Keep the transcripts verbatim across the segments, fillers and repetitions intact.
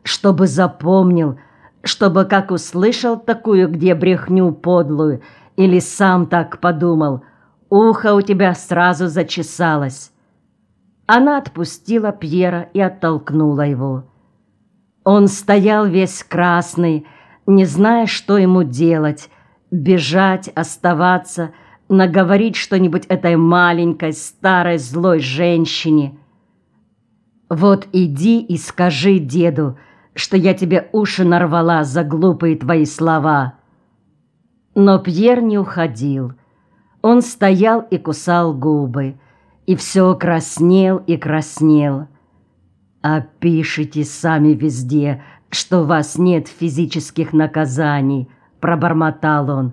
чтобы запомнил, чтобы как услышал такую где брехню подлую, или сам так подумал, ухо у тебя сразу зачесалось». Она отпустила Пьера и оттолкнула его. Он стоял весь красный, не зная, что ему делать, бежать, оставаться, наговорить что-нибудь этой маленькой, старой, злой женщине. «Вот иди и скажи деду, что я тебе уши нарвала за глупые твои слова». Но Пьер не уходил. Он стоял и кусал губы, и все краснел и краснел. «А пишите сами везде, что у вас нет физических наказаний», — пробормотал он.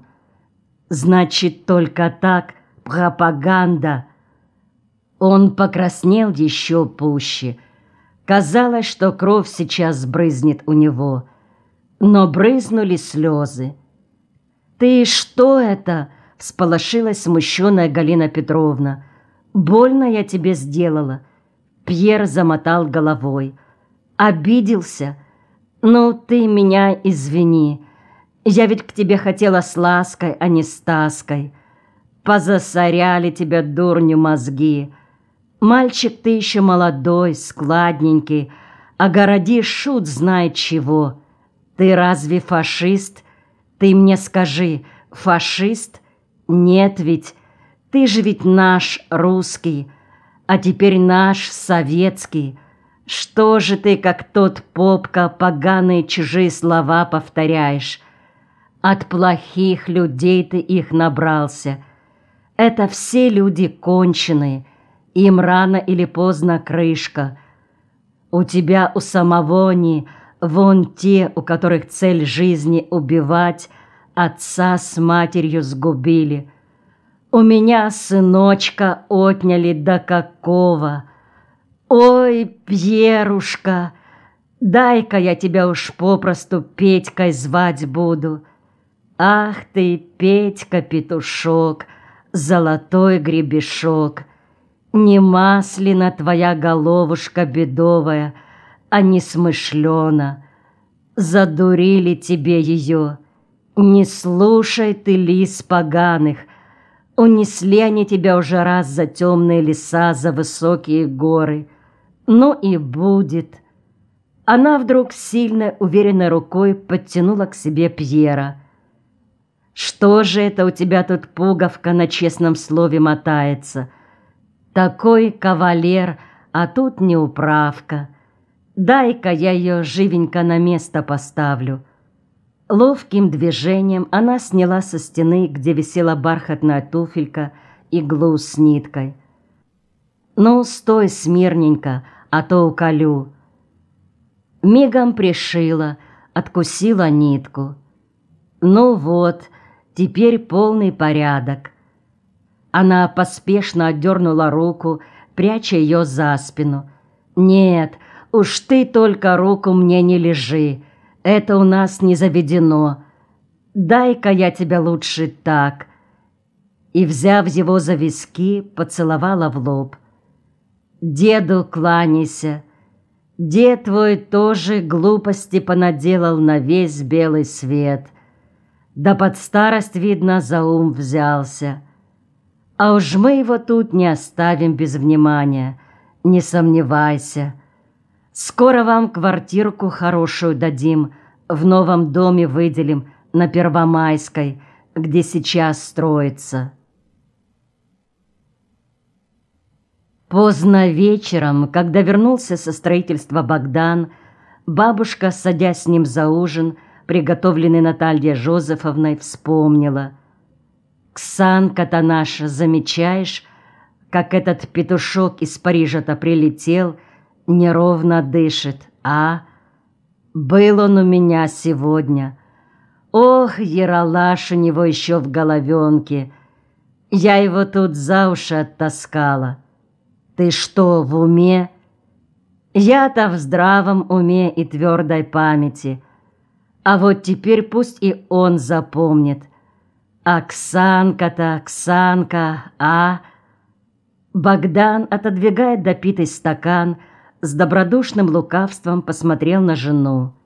«Значит, только так, пропаганда». Он покраснел еще пуще. Казалось, что кровь сейчас брызнет у него, но брызнули слезы. «Ты что это?» — всполошилась смущенная Галина Петровна. «Больно я тебе сделала?» Пьер замотал головой. «Обиделся? Ну, ты меня извини. Я ведь к тебе хотела с лаской, а не с таской. Позасоряли тебя, дурню, мозги. Мальчик ты еще молодой, складненький, а городишь шут знает чего. Ты разве фашист? Ты мне скажи, фашист? Нет ведь, ты же ведь наш русский, а теперь наш советский. Что же ты, как тот попка, поганые чужие слова повторяешь? От плохих людей ты их набрался. Это все люди конченые, им рано или поздно крышка. У тебя у самого не вон те, у которых цель жизни убивать, отца с матерью сгубили. У меня сыночка отняли до какого. Ой, Пьерушка, дай-ка я тебя уж попросту Петькой звать буду. Ах ты, Петька-петушок, золотой гребешок, не маслина твоя головушка бедовая, а не смышлена. Задурили тебе ее. Не слушай ты лис поганых. Унесли они тебя уже раз за темные леса, за высокие горы. Ну и будет. Она вдруг сильно, уверенной рукой подтянула к себе Пьера. «Что же это у тебя тут пуговка на честном слове мотается? Такой кавалер, а тут неуправка. Дай-ка я ее живенько на место поставлю». Ловким движением она сняла со стены, где висела бархатная туфелька, иглу с ниткой. «Ну, стой смирненько, а то уколю». Мигом пришила, откусила нитку. «Ну вот, теперь полный порядок». Она поспешно отдернула руку, пряча ее за спину. «Нет, уж ты только руку мне не лежи. Это у нас не заведено. Дай-ка я тебя лучше так». И, взяв его за виски, поцеловала в лоб. «Деду кланяйся. Дед твой тоже глупости понаделал на весь белый свет. Да под старость, видно, за ум взялся. А уж мы его тут не оставим без внимания, не сомневайся. Скоро вам квартирку хорошую дадим, в новом доме выделим на Первомайской, где сейчас строится». Поздно вечером, когда вернулся со строительства Богдан, бабушка, садясь с ним за ужин, приготовленный Натальей Жозефовной, вспомнила: «Ксанка-то наша, замечаешь, как этот петушок из Парижа-то прилетел, неровно дышит, а? Был он у меня сегодня. Ох, яралаш у него еще в головенке. Я его тут за уши оттаскала. Ты что, в уме?» «Я-то в здравом уме и твердой памяти. А вот теперь пусть и он запомнит. Оксанка-то, Оксанка, а?» Богдан отодвигает допитый стакан, с добродушным лукавством посмотрел на жену.